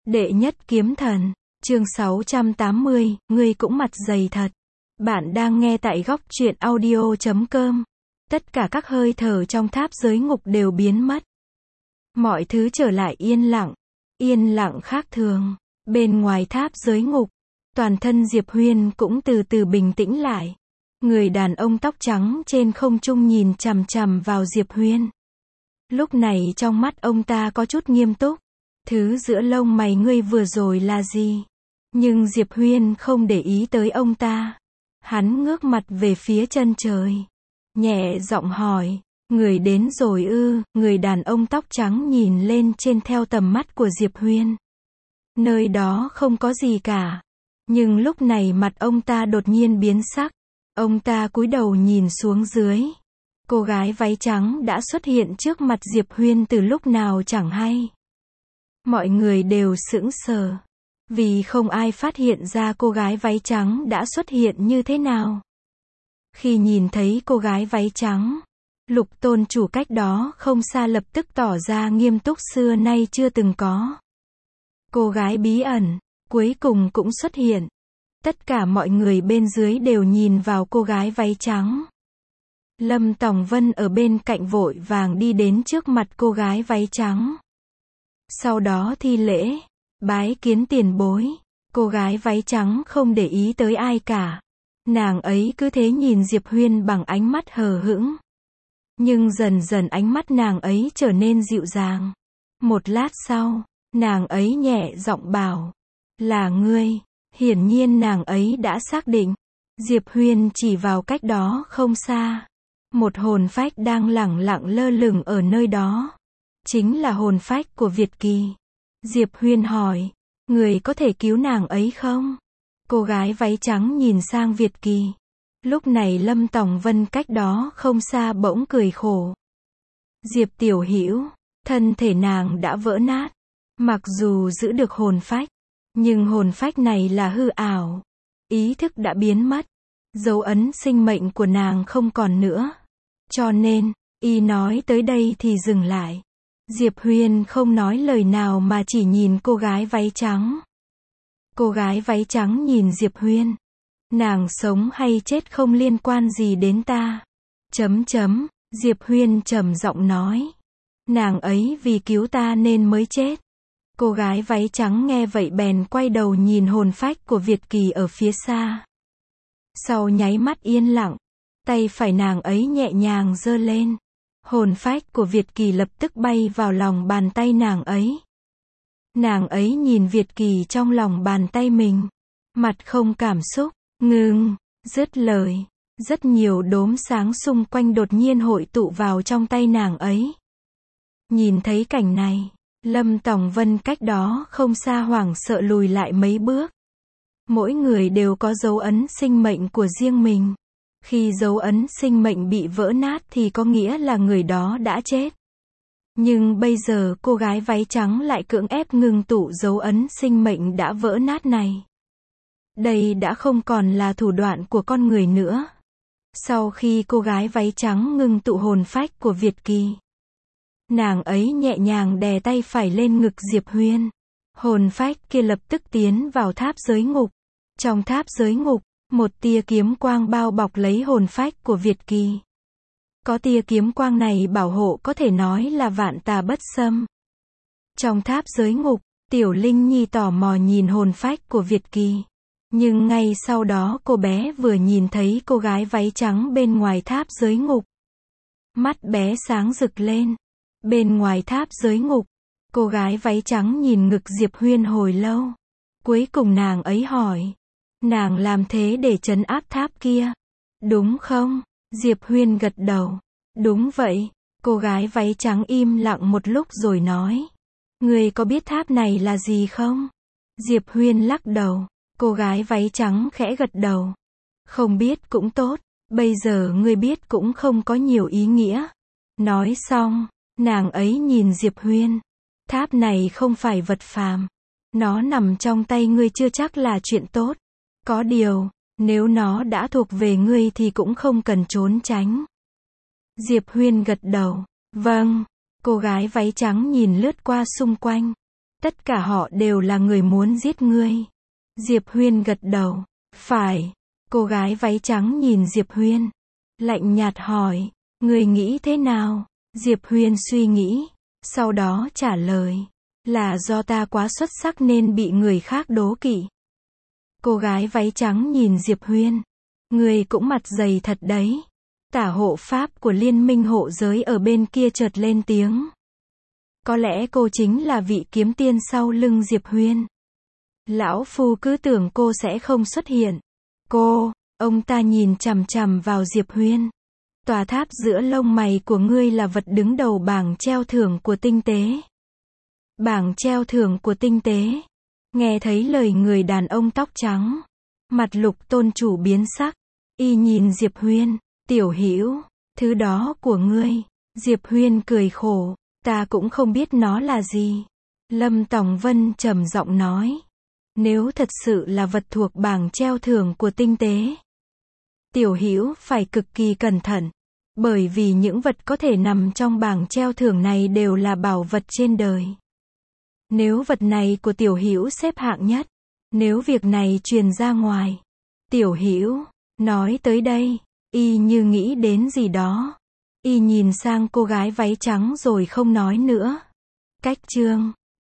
Đệ nhất kiếm thần, chương 680, ngươi cũng mặt dày thật. Bạn đang nghe tại góc truyện audio.com. Tất cả các hơi thở trong tháp giới ngục đều biến mất. Mọi thứ trở lại yên lặng khác thường. Bên ngoài tháp giới ngục, toàn thân Diệp Huyên cũng từ từ bình tĩnh lại. Người đàn ông tóc trắng trên không trung nhìn chằm chằm vào Diệp Huyên. Lúc này trong mắt ông ta có chút nghiêm túc. Thứ giữa lông mày ngươi vừa rồi là gì? Nhưng Diệp Huyên không để ý tới ông ta. Hắn ngước mặt về phía chân trời. Nhẹ giọng hỏi, người đến rồi ư? Người đàn ông tóc trắng nhìn lên trên theo tầm mắt của Diệp Huyên. Nơi đó không có gì cả. Nhưng lúc này mặt ông ta đột nhiên biến sắc. Ông ta cúi đầu nhìn xuống dưới. Cô gái váy trắng đã xuất hiện trước mặt Diệp Huyên từ lúc nào chẳng hay. Mọi người đều sững sờ. Vì không ai phát hiện ra cô gái váy trắng đã xuất hiện như thế nào. Khi nhìn thấy cô gái váy trắng, Lục tôn chủ cách đó không xa lập tức tỏ ra nghiêm túc xưa nay chưa từng có. Cô gái bí ẩn, cuối cùng cũng xuất hiện. Tất cả mọi người bên dưới đều nhìn vào cô gái váy trắng. Lâm Tòng Vân ở bên cạnh vội vàng đi đến trước mặt cô gái váy trắng. Sau đó thi lễ, bái kiến tiền bối. Cô gái váy trắng không để ý tới ai cả. Nàng ấy cứ thế nhìn Diệp Huyên bằng ánh mắt hờ hững. Nhưng dần dần ánh mắt nàng ấy trở nên dịu dàng. Một lát sau, nàng ấy nhẹ giọng bảo, là ngươi. Hiển nhiên nàng ấy đã xác định. Diệp Huyên chỉ vào cách đó không xa. Một hồn phách đang lẳng lặng lơ lửng ở nơi đó. Chính là hồn phách của Việt Kỳ. Diệp Huyên hỏi, người có thể cứu nàng ấy không? Cô gái váy trắng nhìn sang Việt Kỳ. Lúc này Lâm Tòng Vân cách đó không xa bỗng cười khổ. Diệp tiểu hữu, thân thể nàng đã vỡ nát. Mặc dù giữ được hồn phách, nhưng hồn phách này là hư ảo. Ý thức đã biến mất. Dấu ấn sinh mệnh của nàng không còn nữa. Cho nên, y nói tới đây thì dừng lại. Diệp Huyên không nói lời nào mà chỉ nhìn cô gái váy trắng. Cô gái váy trắng nhìn Diệp Huyên. Nàng sống hay chết không liên quan gì đến ta. Diệp Huyên trầm giọng nói. Nàng ấy vì cứu ta nên mới chết. Cô gái váy trắng nghe vậy bèn quay đầu nhìn hồn phách của Việt Kỳ ở phía xa. Sau nháy mắt yên lặng, tay phải nàng ấy nhẹ nhàng giơ lên. Hồn phách của Việt Kỳ lập tức bay vào lòng bàn tay nàng ấy. Nàng ấy nhìn Việt Kỳ trong lòng bàn tay mình. Mặt không cảm xúc, ngừng, dứt lời. Rất nhiều đốm sáng xung quanh đột nhiên hội tụ vào trong tay nàng ấy. Nhìn thấy cảnh này, Lâm Tòng Vân cách đó không xa hoảng sợ lùi lại mấy bước. Mỗi người đều có dấu ấn sinh mệnh của riêng mình. Khi dấu ấn sinh mệnh bị vỡ nát thì có nghĩa là người đó đã chết. Nhưng bây giờ cô gái váy trắng lại cưỡng ép ngừng tụ dấu ấn sinh mệnh đã vỡ nát này. Đây đã không còn là thủ đoạn của con người nữa. Sau khi cô gái váy trắng ngừng tụ hồn phách của Việt Kỳ, nàng ấy nhẹ nhàng đè tay phải lên ngực Diệp Huyên. Hồn phách kia lập tức tiến vào tháp giới ngục. Trong tháp giới ngục, một tia kiếm quang bao bọc lấy hồn phách của Việt Kỳ. Có tia kiếm quang này bảo hộ có thể nói là vạn tà bất xâm. Trong tháp giới ngục, Tiểu Linh Nhi tò mò nhìn hồn phách của Việt Kỳ. Nhưng ngay sau đó cô bé vừa nhìn thấy cô gái váy trắng bên ngoài tháp giới ngục. Mắt bé sáng rực lên. Bên ngoài tháp giới ngục, cô gái váy trắng nhìn ngực Diệp Huyên hồi lâu. Cuối cùng nàng ấy hỏi, nàng làm thế để trấn áp tháp kia, đúng không? Diệp Huyên gật đầu. Đúng vậy. Cô gái váy trắng im lặng một lúc rồi nói, người có biết tháp này là gì không? Diệp Huyên lắc đầu. Cô gái váy trắng khẽ gật đầu. Không biết cũng tốt, bây giờ ngươi biết cũng không có nhiều ý nghĩa. Nói xong, nàng ấy nhìn Diệp Huyên. Tháp này không phải vật phàm. Nó nằm trong tay ngươi chưa chắc là chuyện tốt. Có điều, nếu nó đã thuộc về ngươi thì cũng không cần trốn tránh. Diệp Huyên gật đầu. Vâng. Cô gái váy trắng nhìn lướt qua xung quanh. Tất cả họ đều là người muốn giết ngươi. Diệp Huyên gật đầu. Phải. Cô gái váy trắng nhìn Diệp Huyên. Lạnh nhạt hỏi. Ngươi nghĩ thế nào? Diệp Huyên suy nghĩ. Sau đó trả lời. Là do ta quá xuất sắc nên bị người khác đố kỵ. Cô gái váy trắng nhìn Diệp Huyên. Ngươi cũng mặt dày thật đấy. Tả hộ pháp của Liên minh hộ giới ở bên kia chợt lên tiếng. Có lẽ cô chính là vị kiếm tiên sau lưng Diệp Huyên. Lão Phu cứ tưởng cô sẽ không xuất hiện. Ông ta nhìn chằm chằm vào Diệp Huyên. Tòa tháp giữa lông mày của ngươi là vật đứng đầu bảng treo thưởng của tinh tế. Bảng treo thưởng của tinh tế. Nghe thấy lời người đàn ông tóc trắng. Mặt Lục tôn chủ biến sắc. Y nhìn Diệp Huyên. Tiểu Hữu, thứ đó của ngươi. Diệp Huyên cười khổ. Ta cũng không biết nó là gì. Lâm Tòng Vân trầm giọng nói. Nếu thật sự là vật thuộc bảng treo thưởng của tinh tế. Tiểu Hữu phải cực kỳ cẩn thận. Bởi vì những vật có thể nằm trong bảng treo thưởng này đều là bảo vật trên đời. Nếu vật này của Tiểu Hữu xếp hạng nhất. Nếu việc này truyền ra ngoài. Tiểu Hữu, nói tới đây. Y như nghĩ đến gì đó. Y nhìn sang cô gái váy trắng rồi không nói nữa. Cách chương